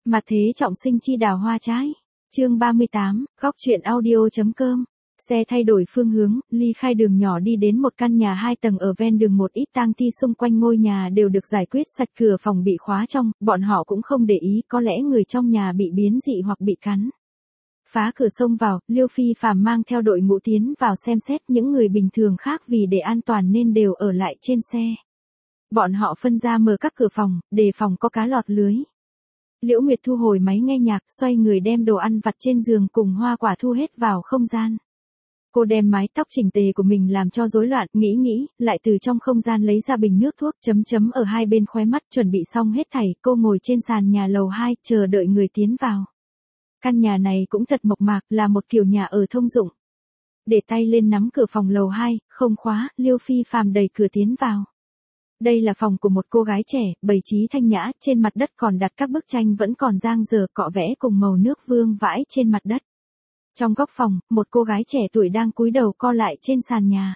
Mặt thế trọng sinh chi đào hoa trái. Chương 38, góc truyện audio.com. Xe thay đổi phương hướng, ly khai đường nhỏ đi đến một căn nhà 2 tầng ở ven đường, một ít tang thi xung quanh ngôi nhà đều được giải quyết sạch, cửa phòng bị khóa trong, bọn họ cũng không để ý, có lẽ người trong nhà bị biến dị hoặc bị cắn. Phá cửa xông vào, Liêu Phi Phàm mang theo đội ngũ tiến vào xem xét, những người bình thường khác vì để an toàn nên đều ở lại trên xe. Bọn họ phân ra mở các cửa phòng, đề phòng có cá lọt lưới. Liễu Nguyệt thu hồi máy nghe nhạc, xoay người đem đồ ăn vặt trên giường cùng hoa quả thu hết vào không gian. Cô đem mái tóc chỉnh tề của mình làm cho rối loạn, nghĩ, lại từ trong không gian lấy ra bình nước thuốc, chấm ở hai bên khóe mắt, chuẩn bị xong hết thảy, cô ngồi trên sàn nhà lầu 2, chờ đợi người tiến vào. Căn nhà này cũng thật mộc mạc, là một kiểu nhà ở thông dụng. Để tay lên nắm cửa phòng lầu 2, không khóa, Liêu Phi Phàm đẩy cửa tiến vào. Đây là phòng của một cô gái trẻ, bày trí thanh nhã, trên mặt đất còn đặt các bức tranh vẫn còn dang dở, cọ vẽ cùng màu nước vương vãi trên mặt đất. Trong góc phòng, một cô gái trẻ tuổi đang cúi đầu co lại trên sàn nhà.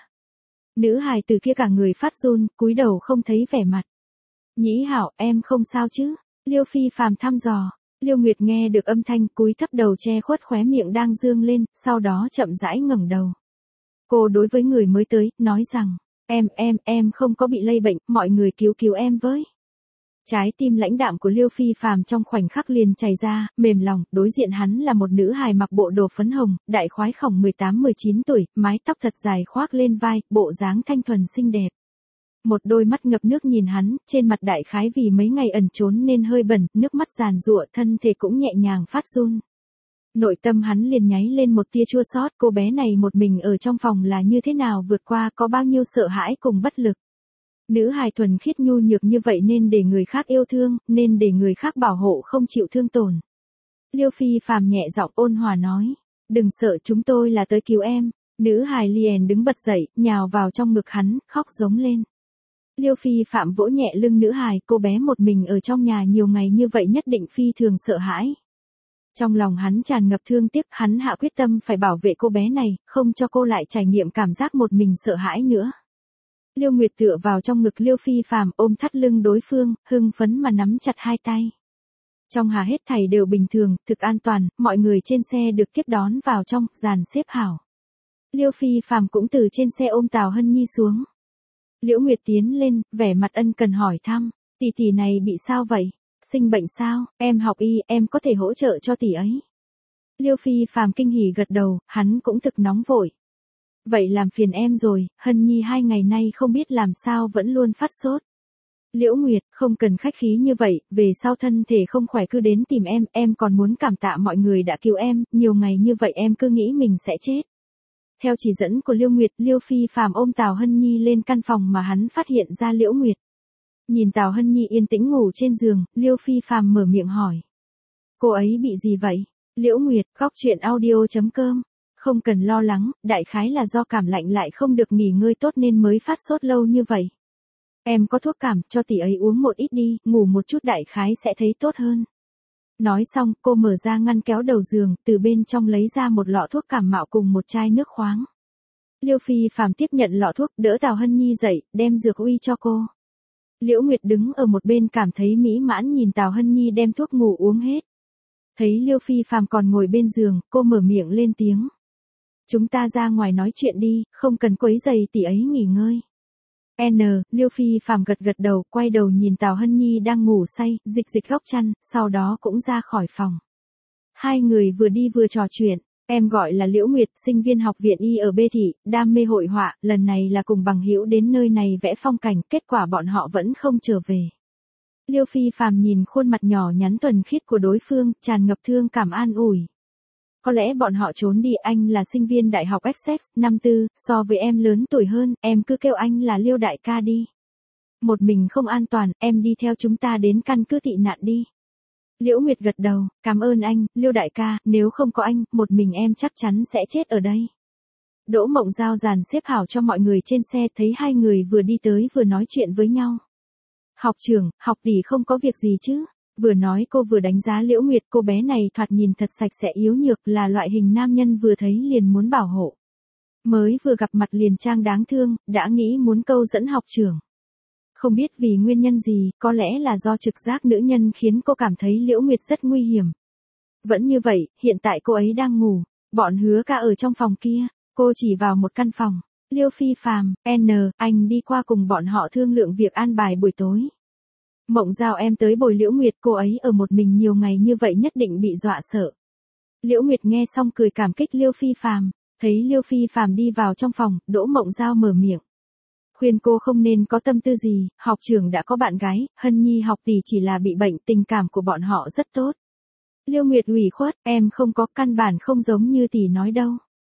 Nữ hài từ kia cả người phát run, cúi đầu không thấy vẻ mặt. Nhĩ Hảo, em không sao chứ? Liêu Phi Phàm thăm dò. Liêu Nguyệt nghe được âm thanh, cúi thấp đầu che khuất khóe miệng đang dương lên, sau đó chậm rãi ngẩng đầu. Cô đối với người mới tới, nói rằng, em không có bị lây bệnh, mọi người cứu em với. Trái tim lãnh đạm của Liêu Phi Phàm trong khoảnh khắc liền chảy ra, mềm lòng, đối diện hắn là một nữ hài mặc bộ đồ phấn hồng, đại khái khổng 18-19 tuổi, mái tóc thật dài khoác lên vai, bộ dáng thanh thuần xinh đẹp. Một đôi mắt ngập nước nhìn hắn, trên mặt đại khái vì mấy ngày ẩn trốn nên hơi bẩn, nước mắt giàn giụa, thân thể cũng nhẹ nhàng phát run. Nội tâm hắn liền nháy lên một tia chua xót, cô bé này một mình ở trong phòng là như thế nào vượt qua, có bao nhiêu sợ hãi cùng bất lực. Nữ hài thuần khiết nhu nhược như vậy nên để người khác yêu thương, nên để người khác bảo hộ không chịu thương tổn. Liêu Phi Phàm nhẹ giọng ôn hòa nói, đừng sợ, chúng tôi là tới cứu em. Nữ hài liền đứng bật dậy, nhào vào trong ngực hắn, khóc giống lên. Liêu Phi Phạm vỗ nhẹ lưng nữ hài, cô bé một mình ở trong nhà nhiều ngày như vậy nhất định phi thường sợ hãi. Trong lòng hắn tràn ngập thương tiếc, hắn hạ quyết tâm phải bảo vệ cô bé này, không cho cô lại trải nghiệm cảm giác một mình sợ hãi nữa. Liêu Nguyệt tựa vào trong ngực Liêu Phi Phàm, ôm thắt lưng đối phương, hưng phấn mà nắm chặt hai tay. Trong hà hết thảy đều bình thường, thực an toàn, mọi người trên xe được tiếp đón vào trong, dàn xếp hảo. Liêu Phi Phàm cũng từ trên xe ôm Tào Hân Nhi xuống. Liễu Nguyệt tiến lên, vẻ mặt ân cần hỏi thăm, tỷ này bị sao vậy? Sinh bệnh sao? Em học y, em có thể hỗ trợ cho tỷ ấy. Liêu Phi Phàm kinh hỉ gật đầu, hắn cũng thực nóng vội. Vậy làm phiền em rồi, Hân Nhi 2 ngày nay không biết làm sao vẫn luôn phát sốt. Liễu Nguyệt, không cần khách khí như vậy, về sau thân thể không khỏe cứ đến tìm em còn muốn cảm tạ mọi người đã cứu em, nhiều ngày như vậy em cứ nghĩ mình sẽ chết. Theo chỉ dẫn của Liêu Nguyệt, Liêu Phi Phàm ôm Tào Hân Nhi lên căn phòng mà hắn phát hiện ra Liễu Nguyệt. Nhìn Tào Hân Nhi yên tĩnh ngủ trên giường, Liêu Phi Phàm mở miệng hỏi. Cô ấy bị gì vậy? Liễu Nguyệt, góc truyện audio.com. Không cần lo lắng, đại khái là do cảm lạnh lại không được nghỉ ngơi tốt nên mới phát sốt lâu như vậy. Em có thuốc cảm, cho tỷ ấy uống một ít đi, ngủ một chút đại khái sẽ thấy tốt hơn. Nói xong, cô mở ra ngăn kéo đầu giường, từ bên trong lấy ra một lọ thuốc cảm mạo cùng một chai nước khoáng. Liêu Phi Phàm tiếp nhận lọ thuốc, đỡ Tào Hân Nhi dậy, đem dược uy cho cô. Liễu Nguyệt đứng ở một bên cảm thấy mỹ mãn nhìn Tào Hân Nhi đem thuốc ngủ uống hết. Thấy Liêu Phi Phàm còn ngồi bên giường, cô mở miệng lên tiếng. Chúng ta ra ngoài nói chuyện đi, không cần quấy rầy tỷ ấy nghỉ ngơi. Liêu Phi Phàm gật đầu, quay đầu nhìn Tào Hân Nhi đang ngủ say, dịch góc chăn, sau đó cũng ra khỏi phòng. Hai người vừa đi vừa trò chuyện, em gọi là Liễu Nguyệt, sinh viên học viện y ở B thị, đam mê hội họa, lần này là cùng bằng hữu đến nơi này vẽ phong cảnh, kết quả bọn họ vẫn không trở về. Liêu Phi Phàm nhìn khuôn mặt nhỏ nhắn thuần khiết của đối phương, tràn ngập thương cảm an ủi. Có lẽ bọn họ trốn đi, anh là sinh viên đại học Essex, năm tư, so với em lớn tuổi hơn, em cứ kêu anh là Liêu đại ca đi. Một mình không an toàn, em đi theo chúng ta đến căn cứ tị nạn đi. Liễu Nguyệt gật đầu, cảm ơn anh, Liêu đại ca, nếu không có anh, một mình em chắc chắn sẽ chết ở đây. Đỗ Mộng Giao dàn xếp hảo cho mọi người trên xe, thấy hai người vừa đi tới vừa nói chuyện với nhau. Học trưởng, học tỷ không có việc gì chứ? Vừa nói cô vừa đánh giá Liễu Nguyệt, cô bé này thoạt nhìn thật sạch sẽ yếu nhược, là loại hình nam nhân vừa thấy liền muốn bảo hộ. Mới vừa gặp mặt liền trang đáng thương, đã nghĩ muốn câu dẫn học trưởng. Không biết vì nguyên nhân gì, có lẽ là do trực giác nữ nhân khiến cô cảm thấy Liễu Nguyệt rất nguy hiểm. Vẫn như vậy, hiện tại cô ấy đang ngủ, bọn Hứa Ca ở trong phòng kia, cô chỉ vào một căn phòng. Liêu Phi Phàm, anh đi qua cùng bọn họ thương lượng việc an bài buổi tối. Mộng Giao em tới bồi Liễu Nguyệt, cô ấy ở một mình nhiều ngày như vậy nhất định bị dọa sợ. Liễu Nguyệt nghe xong cười cảm kích Liêu Phi Phàm, thấy Liêu Phi Phàm đi vào trong phòng, Đỗ Mộng Giao mở miệng. Khuyên cô không nên có tâm tư gì, học trưởng đã có bạn gái, Hân Nhi học tỷ chỉ là bị bệnh, tình cảm của bọn họ rất tốt. Liêu Nguyệt ủy khuất, em không có, căn bản không giống như tỷ nói đâu.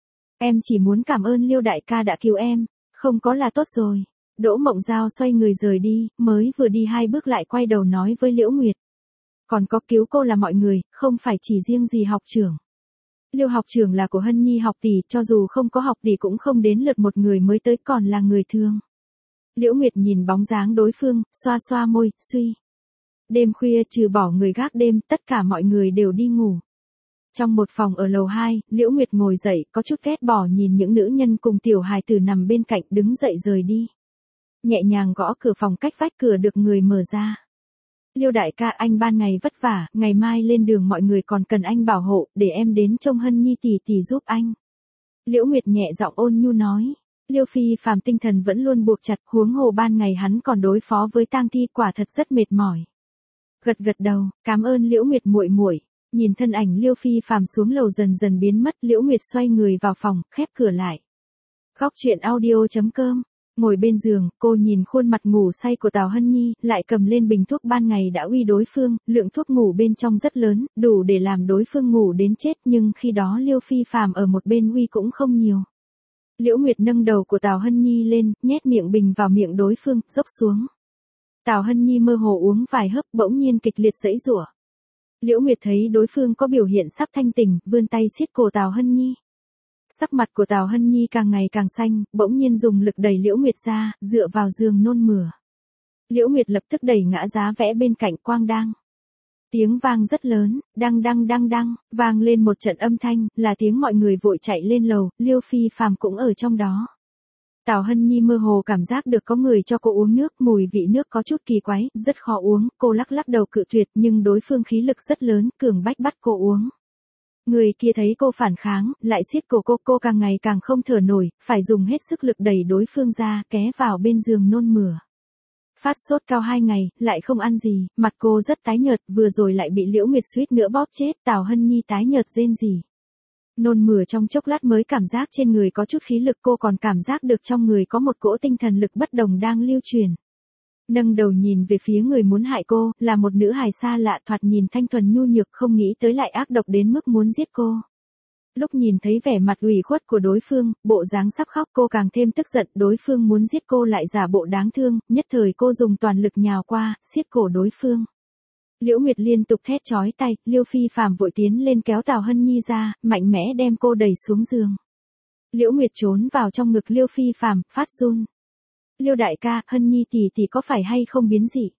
Em chỉ muốn cảm ơn Liêu đại ca đã cứu em, không có là tốt rồi. Đỗ Mộng Giao xoay người rời đi, mới vừa đi 2 bước lại quay đầu nói với Liễu Nguyệt. Còn có cứu cô là mọi người, không phải chỉ riêng gì học trưởng. Liêu học trưởng là của Hân Nhi học tỷ, cho dù không có học tỷ cũng không đến lượt một người mới tới, còn là người thương. Liễu Nguyệt nhìn bóng dáng đối phương, xoa xoa môi, suy. Đêm khuya trừ bỏ người gác đêm, tất cả mọi người đều đi ngủ. Trong một phòng ở lầu 2, Liễu Nguyệt ngồi dậy, có chút ghét bỏ nhìn những nữ nhân cùng tiểu hài tử nằm bên cạnh, đứng dậy rời đi. Nhẹ nhàng gõ cửa phòng, cách vách cửa được người mở ra. Liêu đại ca, anh ban ngày vất vả, ngày mai lên đường mọi người còn cần anh bảo hộ, để em đến trông Hân Nhi tỷ tỷ giúp anh. Liễu Nguyệt nhẹ giọng ôn nhu nói. Liêu Phi Phàm tinh thần vẫn luôn buộc chặt, huống hồ ban ngày hắn còn đối phó với tang thi, quả thật rất mệt mỏi. Gật gật đầu, cảm ơn Liễu Nguyệt muội muội. Nhìn thân ảnh Liêu Phi Phàm xuống lầu dần dần biến mất, Liễu Nguyệt xoay người vào phòng, khép cửa lại. Góc truyện audio.com. Ngồi bên giường, cô nhìn khuôn mặt ngủ say của Tào Hân Nhi, lại cầm lên bình thuốc ban ngày đã uy đối phương, lượng thuốc ngủ bên trong rất lớn, đủ để làm đối phương ngủ đến chết, nhưng khi đó Liêu Phi Phàm ở một bên uy cũng không nhiều. Liễu Nguyệt nâng đầu của Tào Hân Nhi lên, nhét miệng bình vào miệng đối phương, dốc xuống. Tào Hân Nhi mơ hồ uống vài hớp, bỗng nhiên kịch liệt giãy giụa. Liễu Nguyệt thấy đối phương có biểu hiện sắp thanh tỉnh, vươn tay siết cổ Tào Hân Nhi. Sắc mặt của Tào Hân Nhi càng ngày càng xanh, bỗng nhiên dùng lực đẩy Liễu Nguyệt ra, dựa vào giường nôn mửa. Liễu Nguyệt lập tức đẩy ngã giá vẽ bên cạnh, quang đang. Tiếng vang rất lớn, đăng đăng đăng đăng, vang lên một trận âm thanh, là tiếng mọi người vội chạy lên lầu, Liêu Phi Phàm cũng ở trong đó. Tào Hân Nhi mơ hồ cảm giác được có người cho cô uống nước, mùi vị nước có chút kỳ quái, rất khó uống, cô lắc lắc đầu cự tuyệt, nhưng đối phương khí lực rất lớn, cường bách bắt cô uống. Người kia thấy cô phản kháng, lại siết cổ cô càng ngày càng không thở nổi, phải dùng hết sức lực đẩy đối phương ra, ké vào bên giường nôn mửa. Phát sốt cao 2 ngày, lại không ăn gì, mặt cô rất tái nhợt, vừa rồi lại bị Liễu Nguyệt suýt nữa bóp chết, Tào Hân Nhi tái nhợt rên rỉ. Nôn mửa trong chốc lát mới cảm giác trên người có chút khí lực, cô còn cảm giác được trong người có một cỗ tinh thần lực bất đồng đang lưu truyền. Nâng đầu nhìn về phía người muốn hại cô, là một nữ hài xa lạ, thoạt nhìn thanh thuần nhu nhược, không nghĩ tới lại ác độc đến mức muốn giết cô. Lúc nhìn thấy vẻ mặt ủy khuất của đối phương, bộ dáng sắp khóc, cô càng thêm tức giận, đối phương muốn giết cô lại giả bộ đáng thương, nhất thời cô dùng toàn lực nhào qua, siết cổ đối phương. Liễu Nguyệt liên tục thét chói tai, Liêu Phi Phàm vội tiến lên kéo Tào Hân Nhi ra, mạnh mẽ đem cô đẩy xuống giường. Liễu Nguyệt trốn vào trong ngực Liêu Phi Phàm, phát run. Liêu đại ca, Hân Nhi tỷ có phải hay không biến dị?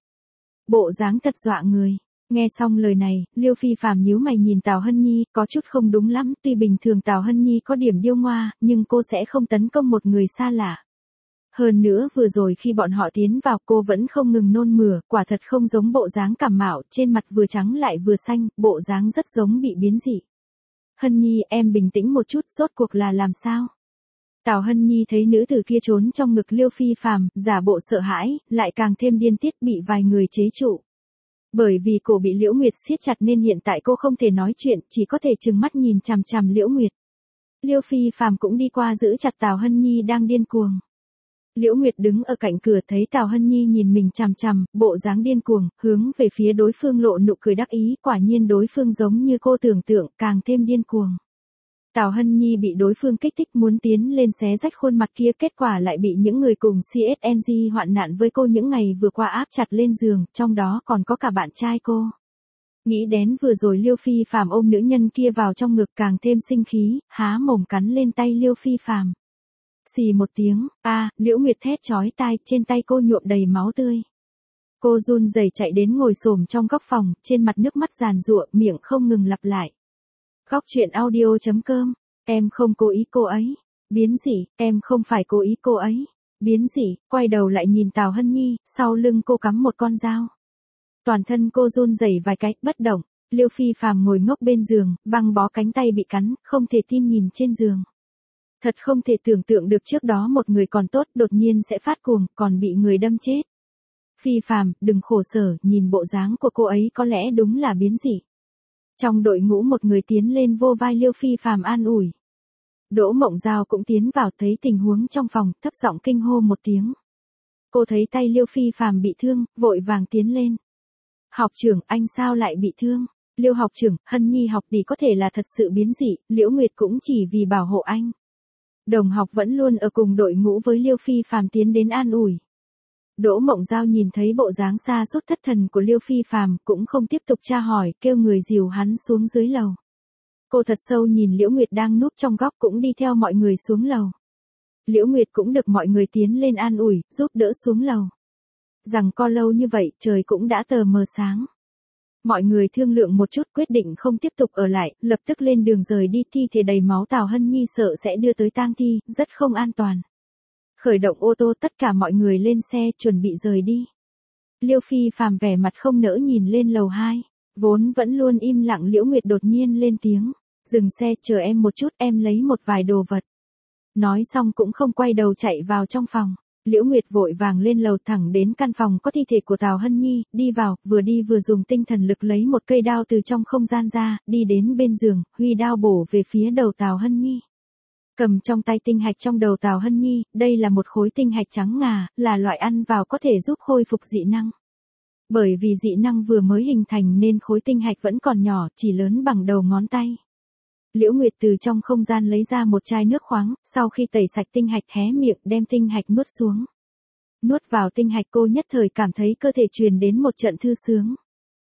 Bộ dáng thật dọa người. Nghe xong lời này, Liêu Phi Phàm nhíu mày nhìn Tào Hân Nhi, có chút không đúng lắm, tuy bình thường Tào Hân Nhi có điểm điêu ngoa, nhưng cô sẽ không tấn công một người xa lạ. Hơn nữa vừa rồi khi bọn họ tiến vào, cô vẫn không ngừng nôn mửa, quả thật không giống bộ dáng cảm mạo, trên mặt vừa trắng lại vừa xanh, bộ dáng rất giống bị biến dị. Hân Nhi, em bình tĩnh một chút, rốt cuộc là làm sao? Tào Hân Nhi thấy nữ tử kia trốn trong ngực Liêu Phi Phàm, giả bộ sợ hãi, lại càng thêm điên tiết, bị vài người chế trụ. Bởi vì cổ bị Liễu Nguyệt siết chặt nên hiện tại cô không thể nói chuyện, chỉ có thể trừng mắt nhìn chằm chằm Liễu Nguyệt. Liêu Phi Phàm cũng đi qua giữ chặt Tào Hân Nhi đang điên cuồng. Liễu Nguyệt đứng ở cạnh cửa thấy Tào Hân Nhi nhìn mình chằm chằm, bộ dáng điên cuồng, hướng về phía đối phương lộ nụ cười đắc ý, quả nhiên đối phương giống như cô tưởng tượng, càng thêm điên cuồng. Tào Hân Nhi bị đối phương kích thích muốn tiến lên xé rách khuôn mặt kia, kết quả lại bị những người cùng CSNG hoạn nạn với cô những ngày vừa qua áp chặt lên giường, trong đó còn có cả bạn trai cô. Nghĩ đến vừa rồi Liêu Phi Phàm ôm nữ nhân kia vào trong ngực, càng thêm sinh khí, há mồm cắn lên tay Liêu Phi Phàm. Xì một tiếng, Liễu Nguyệt thét chói tai, trên tay cô nhuộm đầy máu tươi. Cô run rẩy chạy đến ngồi xổm trong góc phòng, trên mặt nước mắt giàn giụa, miệng không ngừng lặp lại. Góc truyện audio.com, em không cố ý cô ấy. Biến dị, em không phải cố ý cô ấy. Biến dị, quay đầu lại nhìn Tào Hân Nhi, sau lưng cô cắm một con dao. Toàn thân cô run rẩy vài cái, bất động. Liêu Phi Phàm ngồi ngốc bên giường, băng bó cánh tay bị cắn, không thể tin nhìn trên giường. Thật không thể tưởng tượng được trước đó một người còn tốt đột nhiên sẽ phát cuồng, còn bị người đâm chết. Phi Phàm, đừng khổ sở, nhìn bộ dáng của cô ấy có lẽ đúng là biến dị. Trong đội ngũ một người tiến lên vô vai Liêu Phi Phàm an ủi. Đỗ Mộng Giao cũng tiến vào thấy tình huống trong phòng, thấp giọng kinh hô một tiếng. Cô thấy tay Liêu Phi Phàm bị thương, vội vàng tiến lên. Học trưởng, anh sao lại bị thương? Liêu học trưởng, Hân Nhi học đi có thể là thật sự biến dị, Liễu Nguyệt cũng chỉ vì bảo hộ anh. Đồng học vẫn luôn ở cùng đội ngũ với Liêu Phi Phàm tiến đến an ủi. Đỗ Mộng Giao nhìn thấy bộ dáng xa sút thất thần của Liêu Phi Phàm cũng không tiếp tục tra hỏi, kêu người dìu hắn xuống dưới lầu. Cô thật sâu nhìn Liễu Nguyệt đang núp trong góc cũng đi theo mọi người xuống lầu. Liễu Nguyệt cũng được mọi người tiến lên an ủi, giúp đỡ xuống lầu. Rằng co lâu như vậy, trời cũng đã tờ mờ sáng. Mọi người thương lượng một chút quyết định không tiếp tục ở lại, lập tức lên đường rời đi. Thi thể đầy máu Tào Hân Nhi sợ sẽ đưa tới tang thi, rất không an toàn. Khởi động ô tô tất cả mọi người lên xe chuẩn bị rời đi. Liêu Phi Phàm vẻ mặt không nỡ nhìn lên lầu 2. Vốn vẫn luôn im lặng Liễu Nguyệt đột nhiên lên tiếng. Dừng xe, chờ em một chút, em lấy một vài đồ vật. Nói xong cũng không quay đầu chạy vào trong phòng. Liễu Nguyệt vội vàng lên lầu thẳng đến căn phòng có thi thể của Tào Hân Nhi, đi vừa dùng tinh thần lực lấy một cây đao từ trong không gian ra, đi đến bên giường, huy đao bổ về phía đầu Tào Hân Nhi. Cầm trong tay tinh hạch trong đầu Tào Hân Nhi, đây là một khối tinh hạch trắng ngà, là loại ăn vào có thể giúp khôi phục dị năng. Bởi vì dị năng vừa mới hình thành nên khối tinh hạch vẫn còn nhỏ, chỉ lớn bằng đầu ngón tay. Liễu Nguyệt từ trong không gian lấy ra một chai nước khoáng, sau khi tẩy sạch tinh hạch hé miệng đem tinh hạch nuốt xuống. Nuốt vào tinh hạch cô nhất thời cảm thấy cơ thể truyền đến một trận thư sướng.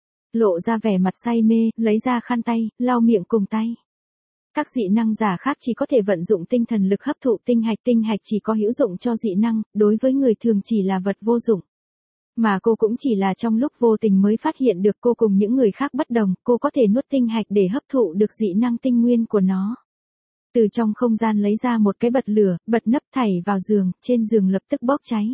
Lộ ra vẻ mặt say mê, lấy ra khăn tay, lau miệng cùng tay. Các dị năng giả khác chỉ có thể vận dụng tinh thần lực hấp thụ tinh hạch chỉ có hữu dụng cho dị năng, đối với người thường chỉ là vật vô dụng. Mà cô cũng chỉ là trong lúc vô tình mới phát hiện được cô cùng những người khác bất đồng, cô có thể nuốt tinh hạch để hấp thụ được dị năng tinh nguyên của nó. Từ trong không gian lấy ra một cái bật lửa, bật nắp thảy vào giường, trên giường lập tức bốc cháy.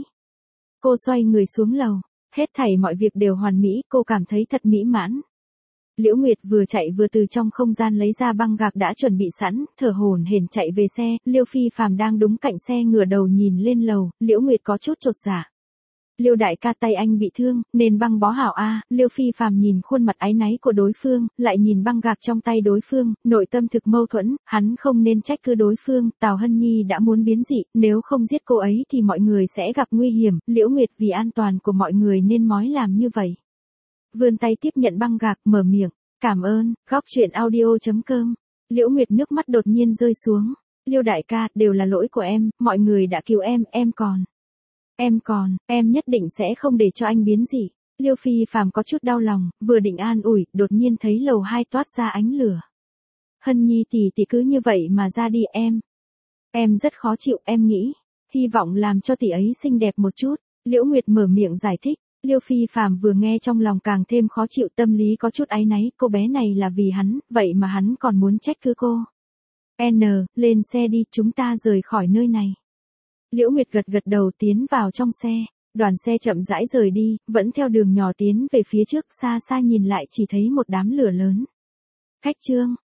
Cô xoay người xuống lầu, hết thảy mọi việc đều hoàn mỹ, cô cảm thấy thật mỹ mãn. Liễu Nguyệt vừa chạy vừa từ trong không gian lấy ra băng gạc đã chuẩn bị sẵn, thở hổn hển chạy về xe, Liêu Phi Phàm đang đứng cạnh xe ngửa đầu nhìn lên lầu, Liễu Nguyệt có chút chột dạ. Liêu đại ca tay anh bị thương, nên băng bó hảo a. Liêu Phi Phàm nhìn khuôn mặt áy náy của đối phương, lại nhìn băng gạc trong tay đối phương, nội tâm thực mâu thuẫn, hắn không nên trách cứ đối phương, Tào Hân Nhi đã muốn biến dị, nếu không giết cô ấy thì mọi người sẽ gặp nguy hiểm, Liễu Nguyệt vì an toàn của mọi người nên mới làm như vậy. Vươn tay tiếp nhận băng gạc, mở miệng, cảm ơn, góc truyện audio.com. Liễu Nguyệt nước mắt đột nhiên rơi xuống, Liêu đại ca, đều là lỗi của em, mọi người đã cứu em còn, em nhất định sẽ không để cho anh biến dị. Liêu Phi Phàm có chút đau lòng, vừa định an ủi, đột nhiên thấy lầu 2 toát ra ánh lửa. Hân Nhi tỷ cứ như vậy mà ra đi em rất khó chịu, em nghĩ, hy vọng làm cho tỷ ấy xinh đẹp một chút. Liễu Nguyệt mở miệng giải thích, Liêu Phi Phàm vừa nghe trong lòng càng thêm khó chịu, tâm lý có chút áy náy, cô bé này là vì hắn, vậy mà hắn còn muốn trách cứ cô. Lên xe đi, chúng ta rời khỏi nơi này. Liễu Nguyệt gật đầu tiến vào trong xe, đoàn xe chậm rãi rời đi, vẫn theo đường nhỏ tiến về phía trước, xa xa nhìn lại chỉ thấy một đám lửa lớn. Cách chương